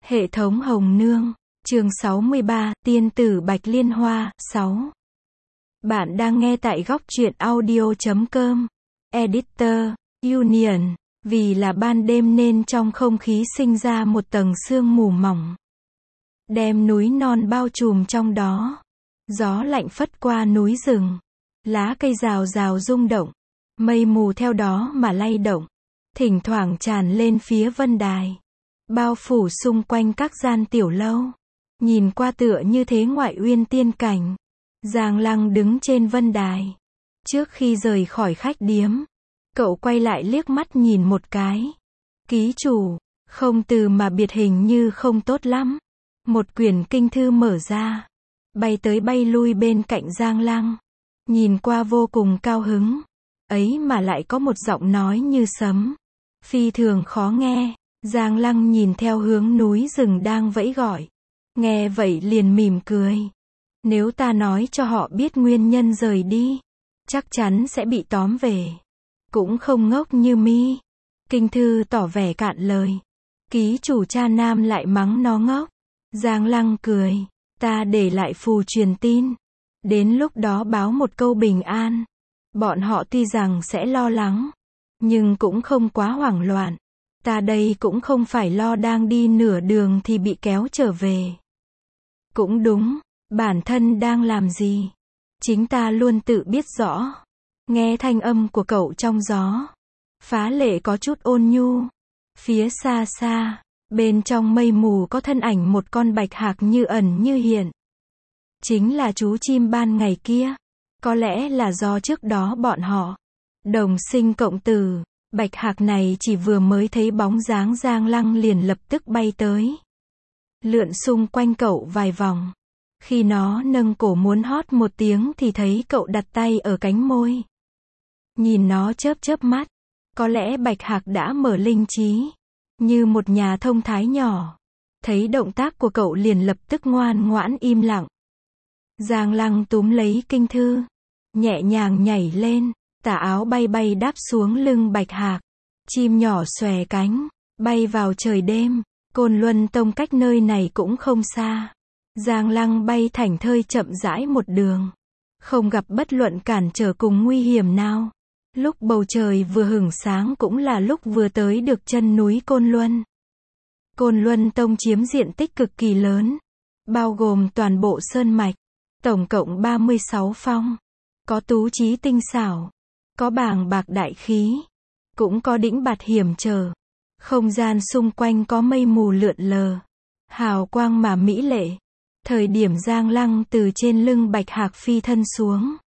Hệ thống Hồng Nương, chương 63, Tiên tử Bạch Liên Hoa, 6. Bạn đang nghe tại góc truyện audio.com. Editor, Union. Vì là ban đêm nên trong không khí sinh ra một tầng sương mù mỏng, đem núi non bao trùm trong đó. Gió lạnh phất qua núi rừng, lá cây rào rào rung động, mây mù theo đó mà lay động, thỉnh thoảng tràn lên phía vân đài, bao phủ xung quanh các gian tiểu lâu. Nhìn qua tựa như thế ngoại uyên tiên cảnh. Giang Lăng đứng trên vân đài. Trước khi rời khỏi khách điếm, cậu quay lại liếc mắt nhìn một cái. Ký chủ, không từ mà biệt hình như không tốt lắm. Một quyển kinh thư mở ra, bay tới bay lui bên cạnh Giang Lăng. Nhìn qua vô cùng cao hứng. Ấy mà lại có một giọng nói như sấm, phi thường khó nghe. Giang Lăng nhìn theo hướng núi rừng đang vẫy gọi. Nghe vậy liền mỉm cười. Nếu ta nói cho họ biết nguyên nhân rời đi, chắc chắn sẽ bị tóm về. Cũng không ngốc như mi. Kinh thư tỏ vẻ cạn lời. Ký chủ cha nam lại mắng nó ngốc. Giang Lăng cười. Ta để lại phù truyền tin. Đến lúc đó báo một câu bình an. Bọn họ tuy rằng sẽ lo lắng, nhưng cũng không quá hoảng loạn. Ta đây cũng không phải lo đang đi nửa đường thì bị kéo trở về. Cũng đúng, bản thân đang làm gì, chính ta luôn tự biết rõ. Nghe thanh âm của cậu trong gió, phá lệ có chút ôn nhu. Phía xa xa, bên trong mây mù có thân ảnh một con bạch hạc như ẩn như hiện. Chính là chú chim ban ngày kia. Có lẽ là do trước đó bọn họ đồng sinh cộng tử, bạch hạc này chỉ vừa mới thấy bóng dáng Giang Lăng liền lập tức bay tới, lượn xung quanh cậu vài vòng. Khi nó nâng cổ muốn hót một tiếng thì thấy cậu đặt tay ở cánh môi. Nhìn nó chớp chớp mắt, có lẽ bạch hạc đã mở linh trí, như một nhà thông thái nhỏ. Thấy động tác của cậu liền lập tức ngoan ngoãn im lặng. Giang Lăng túm lấy kinh thư, nhẹ nhàng nhảy lên, tà áo bay bay đáp xuống lưng bạch hạc. Chim nhỏ xòe cánh, bay vào trời đêm. Côn Luân Tông cách nơi này cũng không xa. Giang Lăng bay thảnh thơi chậm rãi một đường, không gặp bất luận cản trở cùng nguy hiểm nào. Lúc bầu trời vừa hửng sáng cũng là lúc vừa tới được chân núi Côn Luân. Côn Luân Tông chiếm diện tích cực kỳ lớn, bao gồm toàn bộ sơn mạch, tổng cộng 36 phong. Có tú trí tinh xảo, có bàng bạc đại khí, cũng có đĩnh bạt hiểm trở. Không gian xung quanh có mây mù lượn lờ, hào quang mà mỹ lệ. Thời điểm Giang Lăng từ trên lưng bạch hạc phi thân xuống,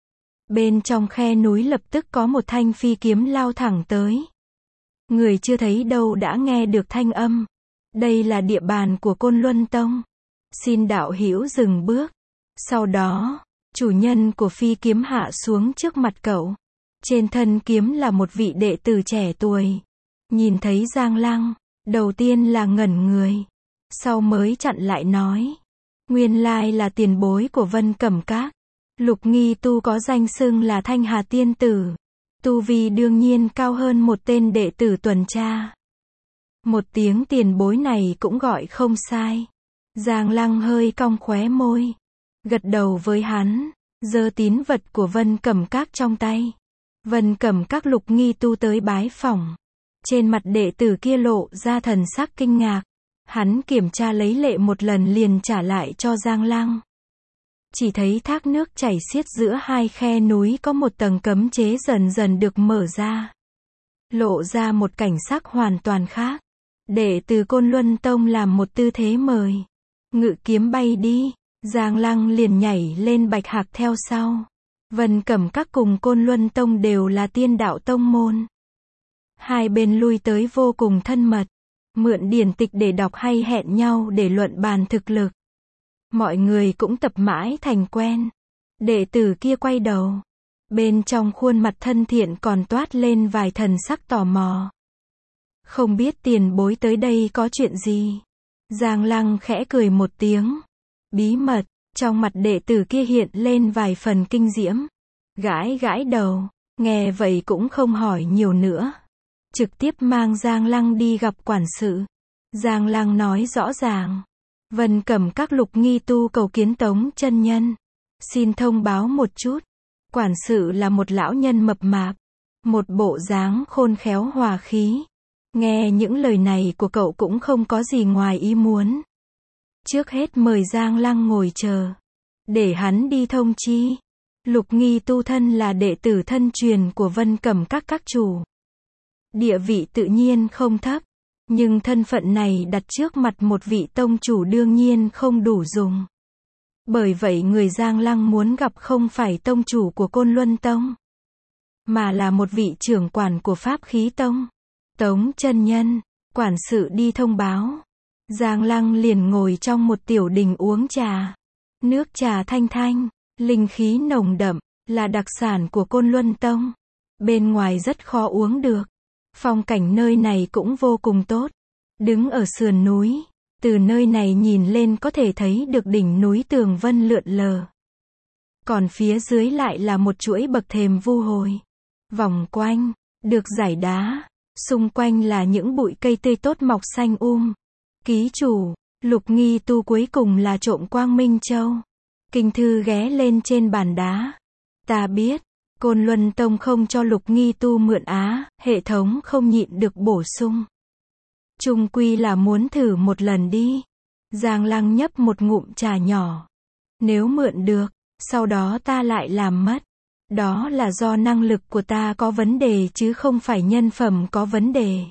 bên trong khe núi lập tức có một thanh phi kiếm lao thẳng tới. Người chưa thấy đâu đã nghe được thanh âm. Đây là địa bàn của Côn Luân Tông. Xin đạo hữu dừng bước. Sau đó, chủ nhân của phi kiếm hạ xuống trước mặt cậu. Trên thân kiếm là một vị đệ tử trẻ tuổi. Nhìn thấy Giang Lăng, đầu tiên là ngẩn người, sau mới chặn lại nói. Nguyên lai là tiền bối của Vân Cẩm Các. Lục Nghi Tu có danh xưng là Thanh Hà Tiên Tử. Tu vi đương nhiên cao hơn một tên đệ tử tuần tra. Một tiếng tiền bối này cũng gọi không sai. Giang Lăng hơi cong khóe môi, gật đầu với hắn, giơ tín vật của Vân Cẩm Các trong tay. Vân Cẩm Các Lục Nghi Tu tới bái phỏng. Trên mặt đệ tử kia lộ ra thần sắc kinh ngạc. Hắn kiểm tra lấy lệ một lần liền trả lại cho Giang Lăng. Chỉ thấy thác nước chảy xiết giữa hai khe núi có một tầng cấm chế dần dần được mở ra, lộ ra một cảnh sắc hoàn toàn khác. Đệ tử Côn Luân Tông làm một tư thế mời. Ngự kiếm bay đi. Giang Lăng liền nhảy lên bạch hạc theo sau. Vân Cẩm Các cùng Côn Luân Tông đều là tiên đạo tông môn. Hai bên lui tới vô cùng thân mật, mượn điển tịch để đọc hay hẹn nhau để luận bàn thực lực. Mọi người cũng tập mãi thành quen. Đệ tử kia quay đầu, bên trong khuôn mặt thân thiện còn toát lên vài thần sắc tò mò. Không biết tiền bối tới đây có chuyện gì? Giang Lăng khẽ cười một tiếng. Bí mật. Trong mặt đệ tử kia hiện lên vài phần kinh diễm. Gãi gãi đầu, nghe vậy cũng không hỏi nhiều nữa, trực tiếp mang Giang Lăng đi gặp quản sự. Giang Lăng nói rõ ràng. Vân Cẩm Các Lục Nghi Tu cầu kiến Tống chân nhân. Xin thông báo một chút. Quản sự là một lão nhân mập mạp. Một bộ dáng khôn khéo hòa khí. Nghe những lời này của cậu cũng không có gì ngoài ý muốn. Trước hết mời Giang Lăng ngồi chờ. Để hắn đi thông chi. Lục Nghi Tu thân là đệ tử thân truyền của Vân Cẩm các chủ. Địa vị tự nhiên không thấp. Nhưng thân phận này đặt trước mặt một vị tông chủ đương nhiên không đủ dùng. Bởi vậy người Giang Lăng muốn gặp không phải tông chủ của Côn Luân Tông, mà là một vị trưởng quản của Pháp Khí Tông. Tống chân nhân, quản sự đi thông báo. Giang Lăng liền ngồi trong một tiểu đình uống trà. Nước trà thanh thanh, linh khí nồng đậm, là đặc sản của Côn Luân Tông. Bên ngoài rất khó uống được. Phong cảnh nơi này cũng vô cùng tốt. Đứng ở sườn núi, từ nơi này nhìn lên có thể thấy được đỉnh núi Tường Vân lượn lờ. Còn phía dưới lại là một chuỗi bậc thềm vu hồi. Vòng quanh, được rải đá. Xung quanh là những bụi cây tươi tốt mọc xanh Ký chủ, Lục Nghi Tu cuối cùng là trộm Quang Minh Châu. Kinh thư ghé lên trên bàn đá. Ta biết, Côn Luân Tông không cho Lục Nghi Tu mượn hệ thống không nhịn được bổ sung. Chung quy là muốn thử một lần đi. Giang Lăng nhấp một ngụm trà nhỏ. Nếu mượn được, sau đó ta lại làm mất. Đó là do năng lực của ta có vấn đề chứ không phải nhân phẩm có vấn đề.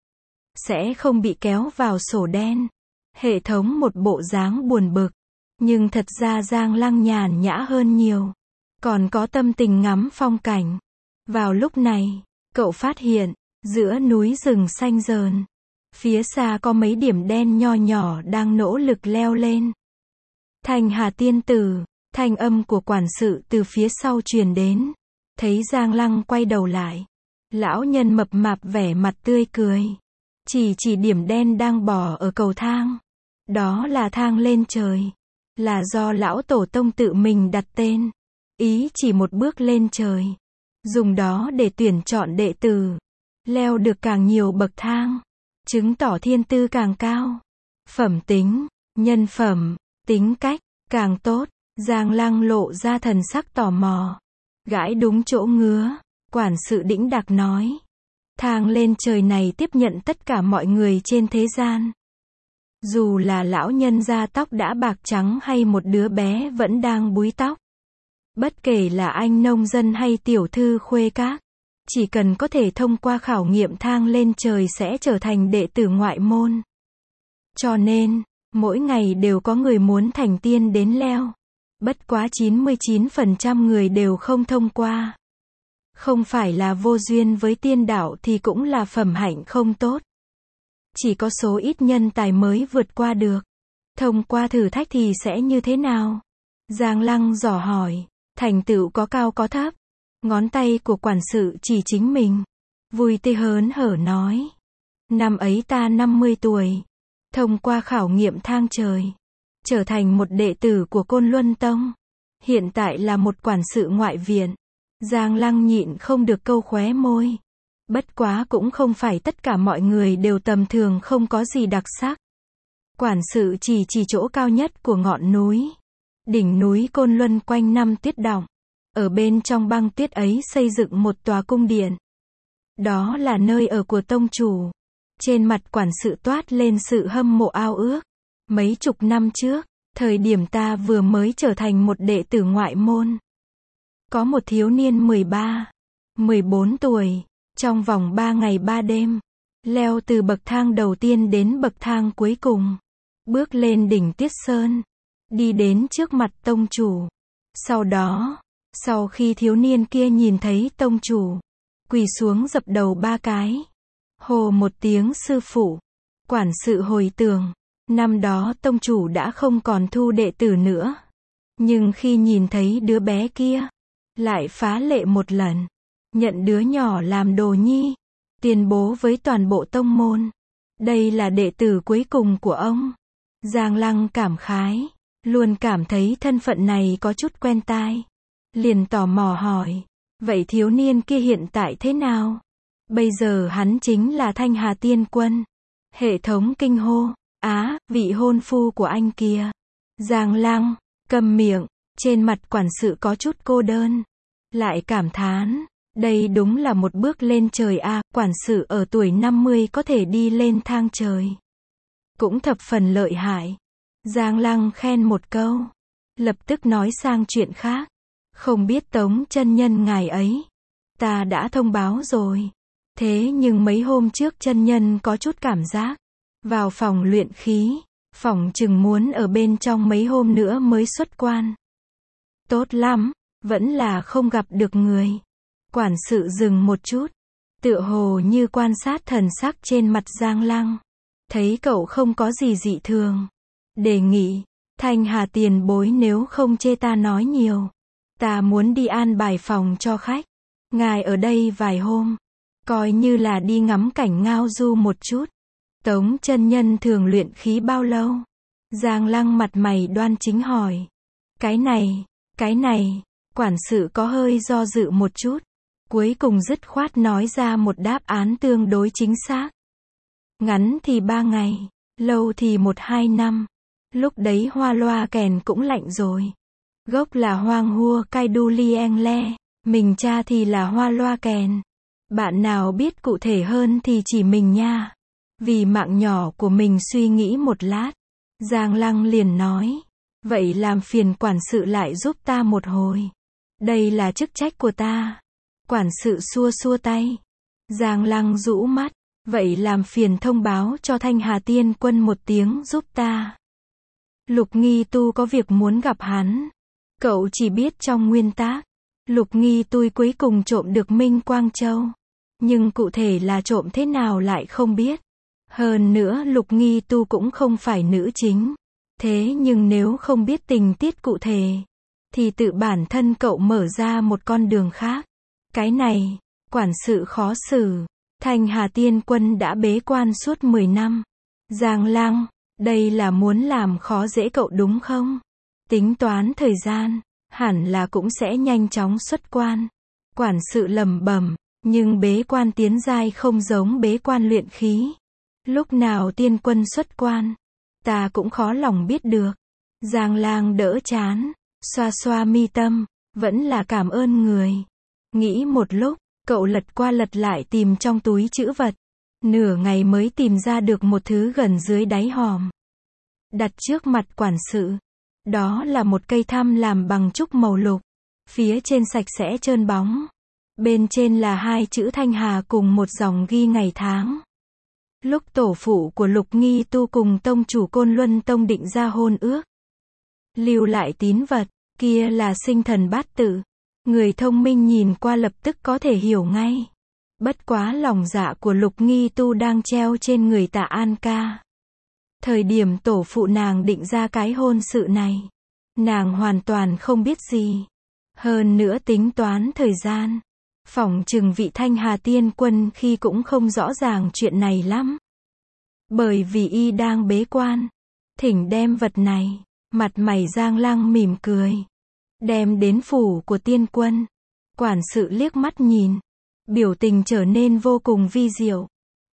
Sẽ không bị kéo vào sổ đen. Hệ thống một bộ dáng buồn bực. Nhưng thật ra Giang Lăng nhàn nhã hơn nhiều. Còn có tâm tình ngắm phong cảnh. Vào lúc này, cậu phát hiện, giữa núi rừng xanh rờn, phía xa có mấy điểm đen nho nhỏ đang nỗ lực leo lên. Thành Hà tiên tử, thanh âm của quản sự từ phía sau truyền đến. Thấy Giang Lăng quay đầu lại. Lão nhân mập mạp vẻ mặt tươi cười. Chỉ điểm đen đang bò ở cầu thang. Đó là thang lên trời. Là do lão tổ tông tự mình đặt tên. Ý chỉ một bước lên trời. Dùng đó để tuyển chọn đệ tử. Leo được càng nhiều bậc thang. Chứng tỏ thiên tư càng cao. Phẩm tính, nhân phẩm, tính cách, càng tốt. Giang Lăng lộ ra thần sắc tò mò. Gãi đúng chỗ ngứa. Quản sự đĩnh đạc nói. Thang lên trời này tiếp nhận tất cả mọi người trên thế gian. Dù là lão nhân da tóc đã bạc trắng hay một đứa bé vẫn đang búi tóc. Bất kể là anh nông dân hay tiểu thư khuê các. Chỉ cần có thể thông qua khảo nghiệm thang lên trời sẽ trở thành đệ tử ngoại môn. Cho nên, mỗi ngày đều có người muốn thành tiên đến leo. Bất quá 99% người đều không thông qua. Không phải là vô duyên với tiên đạo thì cũng là phẩm hạnh không tốt. Chỉ có số ít nhân tài mới vượt qua được. Thông qua thử thách thì sẽ như thế nào? Giang Lăng dò hỏi. Thành tựu có cao có thấp. Ngón tay của quản sự chỉ chính mình. Vui tươi hớn hở nói. Năm ấy ta 50 tuổi. Thông qua khảo nghiệm thang trời. Trở thành một đệ tử của Côn Luân Tông. Hiện tại là một quản sự ngoại viện. Giang Lăng nhịn không được câu khóe môi. Bất quá cũng không phải tất cả mọi người đều tầm thường không có gì đặc sắc. Quản sự chỉ chỗ cao nhất của ngọn núi. Đỉnh núi Côn Luân quanh năm tuyết đọng. Ở bên trong băng tuyết ấy xây dựng một tòa cung điện. Đó là nơi ở của tông chủ. Trên mặt quản sự toát lên sự hâm mộ ao ước. Mấy chục năm trước, thời điểm ta vừa mới trở thành một đệ tử ngoại môn. Có một thiếu niên 13, 14 tuổi, trong vòng 3 ngày 3 đêm, leo từ bậc thang đầu tiên đến bậc thang cuối cùng. Bước lên đỉnh Tiết Sơn, đi đến trước mặt tông chủ. Sau đó, sau khi thiếu niên kia nhìn thấy tông chủ, quỳ xuống dập đầu 3 cái. Hô một tiếng sư phụ. Quản sự hồi tưởng, năm đó tông chủ đã không còn thu đệ tử nữa. Nhưng khi nhìn thấy đứa bé kia, lại phá lệ một lần. Nhận đứa nhỏ làm đồ nhi. Tuyên bố với toàn bộ tông môn. Đây là đệ tử cuối cùng của ông. Giang Lăng cảm khái. Luôn cảm thấy thân phận này có chút quen tai. Liền tò mò hỏi. Vậy thiếu niên kia hiện tại thế nào? Bây giờ hắn chính là Thanh Hà Tiên Quân. Hệ thống kinh hô, á, vị hôn phu của anh kìa. Giang Lăng, câm miệng, trên mặt quản sự có chút cô đơn. Lại cảm thán, đây đúng là một bước lên trời a, quản sự ở tuổi 50 có thể đi lên thang trời. Cũng thập phần lợi hại. Giang Lăng khen một câu, lập tức nói sang chuyện khác. Không biết Tống chân nhân ngài ấy, ta đã thông báo rồi. Thế nhưng mấy hôm trước chân nhân có chút cảm giác, vào phòng luyện khí, phỏng chừng muốn ở bên trong mấy hôm nữa mới xuất quan. Tốt lắm, vẫn là không gặp được người. Quản sự dừng một chút, tựa hồ như quan sát thần sắc trên mặt Giang Lăng. Thấy cậu không có gì dị thường. Đề nghị, Thanh Hà tiền bối nếu không chê ta nói nhiều. Ta muốn đi an bài phòng cho khách. Ngài ở đây vài hôm. Coi như là đi ngắm cảnh ngao du một chút. Tống chân nhân thường luyện khí bao lâu? Giang Lăng mặt mày đoan chính hỏi. Cái này, quản sự có hơi do dự một chút. Cuối cùng dứt khoát nói ra một đáp án tương đối chính xác. Ngắn thì 3 ngày, lâu thì 1-2 năm. Lúc đấy hoa loa kèn cũng lạnh rồi. Gốc là hoang hua cai đu lieng le, mình cha thì là hoa loa kèn. Bạn nào biết cụ thể hơn thì chỉ mình nha. Vì mạng nhỏ của mình suy nghĩ một lát. Giang Lăng liền nói, vậy làm phiền quản sự lại giúp ta một hồi. Đây là chức trách của ta. Quản sự xua xua tay. Giang Lăng rũ mắt, vậy làm phiền thông báo cho Thanh Hà Tiên Quân một tiếng giúp ta. Lục Nghi Tu có việc muốn gặp hắn. Cậu chỉ biết trong nguyên tác, Lục Nghi Tu cuối cùng trộm được Minh Quang Châu. Nhưng cụ thể là trộm thế nào lại không biết. Hơn nữa Lục Nghi Tu cũng không phải nữ chính. Thế nhưng nếu không biết tình tiết cụ thể, thì tự bản thân cậu mở ra một con đường khác. Cái này, quản sự khó xử. Thanh Hà Tiên Quân đã bế quan suốt 10 năm. Giang Lăng, đây là muốn làm khó dễ cậu đúng không? Tính toán thời gian, hẳn là cũng sẽ nhanh chóng xuất quan. Quản sự lẩm bẩm, nhưng bế quan tiến giai không giống bế quan luyện khí. Lúc nào tiên quân xuất quan, ta cũng khó lòng biết được. Giang Lang đỡ chán, xoa xoa mi tâm, vẫn là cảm ơn người. Nghĩ một lúc, cậu lật qua lật lại tìm trong túi trữ vật. Nửa ngày mới tìm ra được một thứ gần dưới đáy hòm. Đặt trước mặt quản sự. Đó là một cây thăm làm bằng trúc màu lục. Phía trên sạch sẽ trơn bóng. Bên trên là 2 chữ Thanh Hà cùng một dòng ghi ngày tháng. Lúc tổ phụ của Lục Nghi Tu cùng tông chủ Côn Luân Tông định ra hôn ước. Lưu lại tín vật, kia là sinh thần bát tự. Người thông minh nhìn qua lập tức có thể hiểu ngay. Bất quá lòng dạ của Lục Nghi Tu đang treo trên người Tạ An Ca. Thời điểm tổ phụ nàng định ra cái hôn sự này, nàng hoàn toàn không biết gì. Hơn nữa tính toán thời gian, phỏng chừng vị Thanh Hà Tiên Quân khi cũng không rõ ràng chuyện này lắm. Bởi vì y đang bế quan, thỉnh đem vật này, mặt mày Giang Lăng mỉm cười. Đem đến phủ của tiên quân. Quản sự liếc mắt nhìn, biểu tình trở nên vô cùng vi diệu.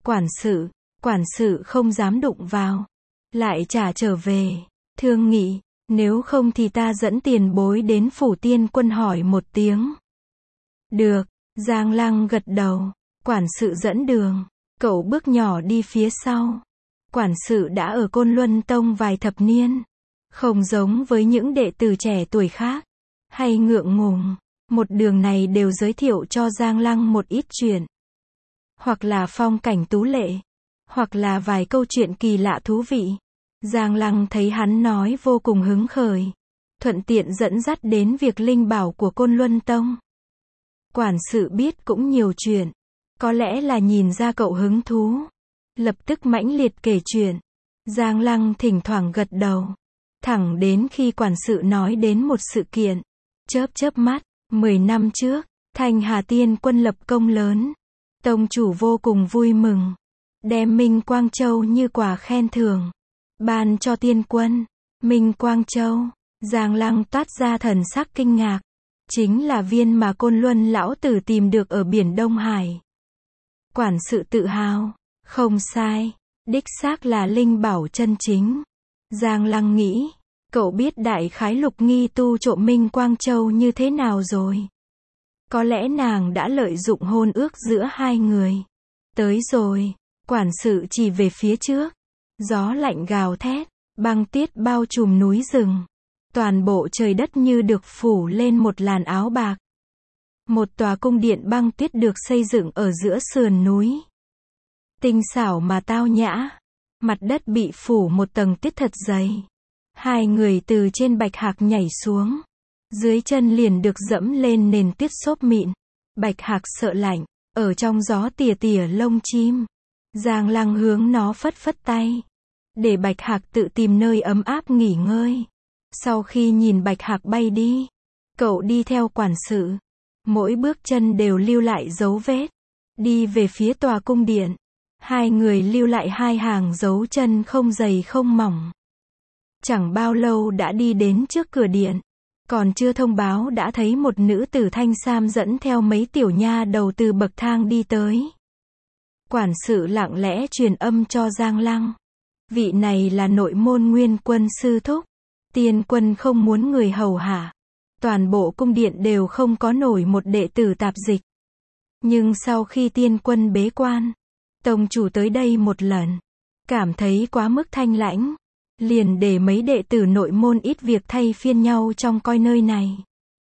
Quản sự không dám đụng vào. Lại trả trở về, thương nghị, nếu không thì ta dẫn tiền bối đến phủ tiên quân hỏi một tiếng. Được, Giang Lăng gật đầu, quản sự dẫn đường, cậu bước nhỏ đi phía sau. Quản sự đã ở Côn Luân Tông vài thập niên, không giống với những đệ tử trẻ tuổi khác, hay ngượng ngùng, một đường này đều giới thiệu cho Giang Lăng một ít chuyện. Hoặc là phong cảnh tú lệ, hoặc là vài câu chuyện kỳ lạ thú vị. Giang Lăng thấy hắn nói vô cùng hứng khởi, thuận tiện dẫn dắt đến việc linh bảo của Côn Luân Tông. Quản sự biết cũng nhiều chuyện, có lẽ là nhìn ra cậu hứng thú, lập tức mãnh liệt kể chuyện. Giang Lăng thỉnh thoảng gật đầu, thẳng đến khi quản sự nói đến một sự kiện, chớp mắt. 10 năm trước, Thanh Hà Tiên Quân lập công lớn, tông chủ vô cùng vui mừng, đem Minh Quang Châu như quà khen thưởng, ban cho tiên quân. Minh Quang Châu, Giang Lăng toát ra thần sắc kinh ngạc, chính là viên mà Côn Luân lão tử tìm được ở biển Đông Hải. Quản sự tự hào, không sai, Đích xác là linh bảo chân chính. Giang Lăng nghĩ, cậu biết đại khái Lục Nghi Tu trộm Minh Quang Châu như thế nào rồi. Có lẽ nàng đã lợi dụng hôn ước giữa hai người. Tới rồi, quản sự chỉ về phía trước. Gió lạnh gào thét, băng tiết bao trùm núi rừng. Toàn bộ trời đất như được phủ lên một làn áo bạc. Một tòa cung điện băng tuyết được xây dựng ở giữa sườn núi. Tinh xảo mà tao nhã. Mặt đất bị phủ một tầng tuyết thật dày. Hai người từ trên bạch hạc nhảy xuống. Dưới chân liền được dẫm lên nền tuyết xốp mịn. Bạch hạc sợ lạnh, ở trong gió tỉa tỉa lông chim. Giang Lăng hướng nó phất phất tay. Để bạch hạc tự tìm nơi ấm áp nghỉ ngơi. Sau khi nhìn bạch hạc bay đi, cậu đi theo quản sự. Mỗi bước chân đều lưu lại dấu vết. Đi về phía tòa cung điện. Hai người lưu lại hai hàng dấu chân không dày không mỏng. Chẳng bao lâu đã đi đến trước cửa điện. Còn chưa thông báo đã thấy một nữ tử thanh sam dẫn theo mấy tiểu nha đầu từ bậc thang đi tới. Quản sự lặng lẽ truyền âm cho Giang Lăng. Vị này là nội môn Nguyên Quân sư thúc. Tiên quân không muốn người hầu hạ. Toàn bộ cung điện đều không có nổi một đệ tử tạp dịch. Nhưng sau khi tiên quân bế quan, tông chủ tới đây một lần, cảm thấy quá mức thanh lãnh, liền để mấy đệ tử nội môn ít việc thay phiên nhau trông coi nơi này.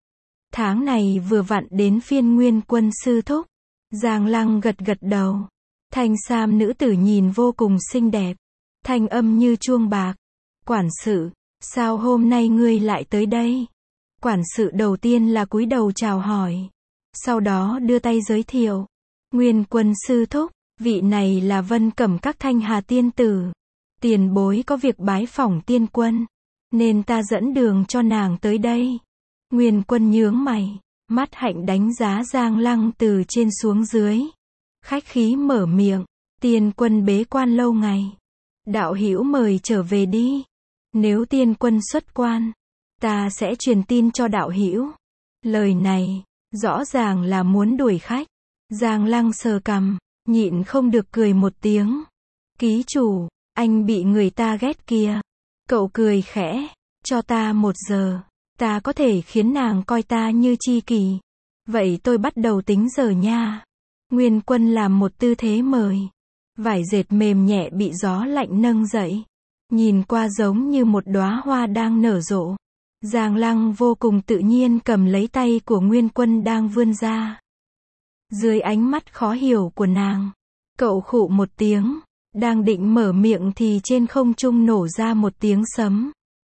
Tháng này vừa vặn đến phiên Nguyên Quân sư thúc. Giang Lăng gật gật đầu. Thanh sam nữ tử nhìn vô cùng xinh đẹp. Thanh âm như chuông bạc. Quản sự, sao hôm nay ngươi lại tới đây? Quản sự đầu tiên là cúi đầu chào hỏi. Sau đó đưa tay giới thiệu. Nguyên Quân sư thúc, vị này là Vân Cẩm Các Thanh Hà tiên tử. Tiền bối có việc bái phỏng tiên quân, nên ta dẫn đường cho nàng tới đây. Nguyên Quân nhướng mày, mắt hạnh đánh giá Giang Lăng từ trên xuống dưới. Khách khí mở miệng, tiên quân bế quan lâu ngày. Đạo hữu mời trở về đi. Nếu tiên quân xuất quan, ta sẽ truyền tin cho đạo hữu. Lời này, rõ ràng là muốn đuổi khách. Giang Lăng sờ cằm, nhịn không được cười một tiếng. Ký chủ, anh bị người ta ghét kìa. Cậu cười khẽ, cho ta 1 giờ, ta có thể khiến nàng coi ta như tri kỷ. Vậy tôi bắt đầu tính giờ nha. Nguyên Quân làm một tư thế mời. Vải dệt mềm nhẹ bị gió lạnh nâng dậy. Nhìn qua giống như một đóa hoa đang nở rộ. Giang Lăng vô cùng tự nhiên cầm lấy tay của Nguyên Quân đang vươn ra. Dưới ánh mắt khó hiểu của nàng, cậu khụ một tiếng. Đang định mở miệng thì trên không trung nổ ra một tiếng sấm.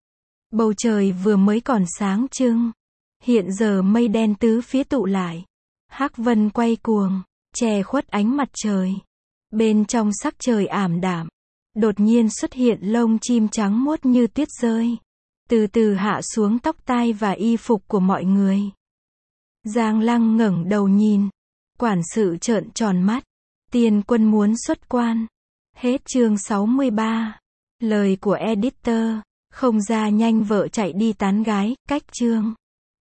Bầu trời vừa mới còn sáng trưng. Hiện giờ mây đen tứ phía tụ lại. Hắc vân quay cuồng, che khuất ánh mặt trời. Bên trong sắc trời ảm đạm, đột nhiên xuất hiện lông chim trắng muốt như tuyết rơi. Từ từ hạ xuống tóc tai và y phục của mọi người. Giang Lăng ngẩng đầu nhìn. Quản sự trợn tròn mắt. Tiên quân muốn xuất quan. Hết chương 63. Lời của editor. Không ra nhanh vợ chạy đi tán gái. Cách chương.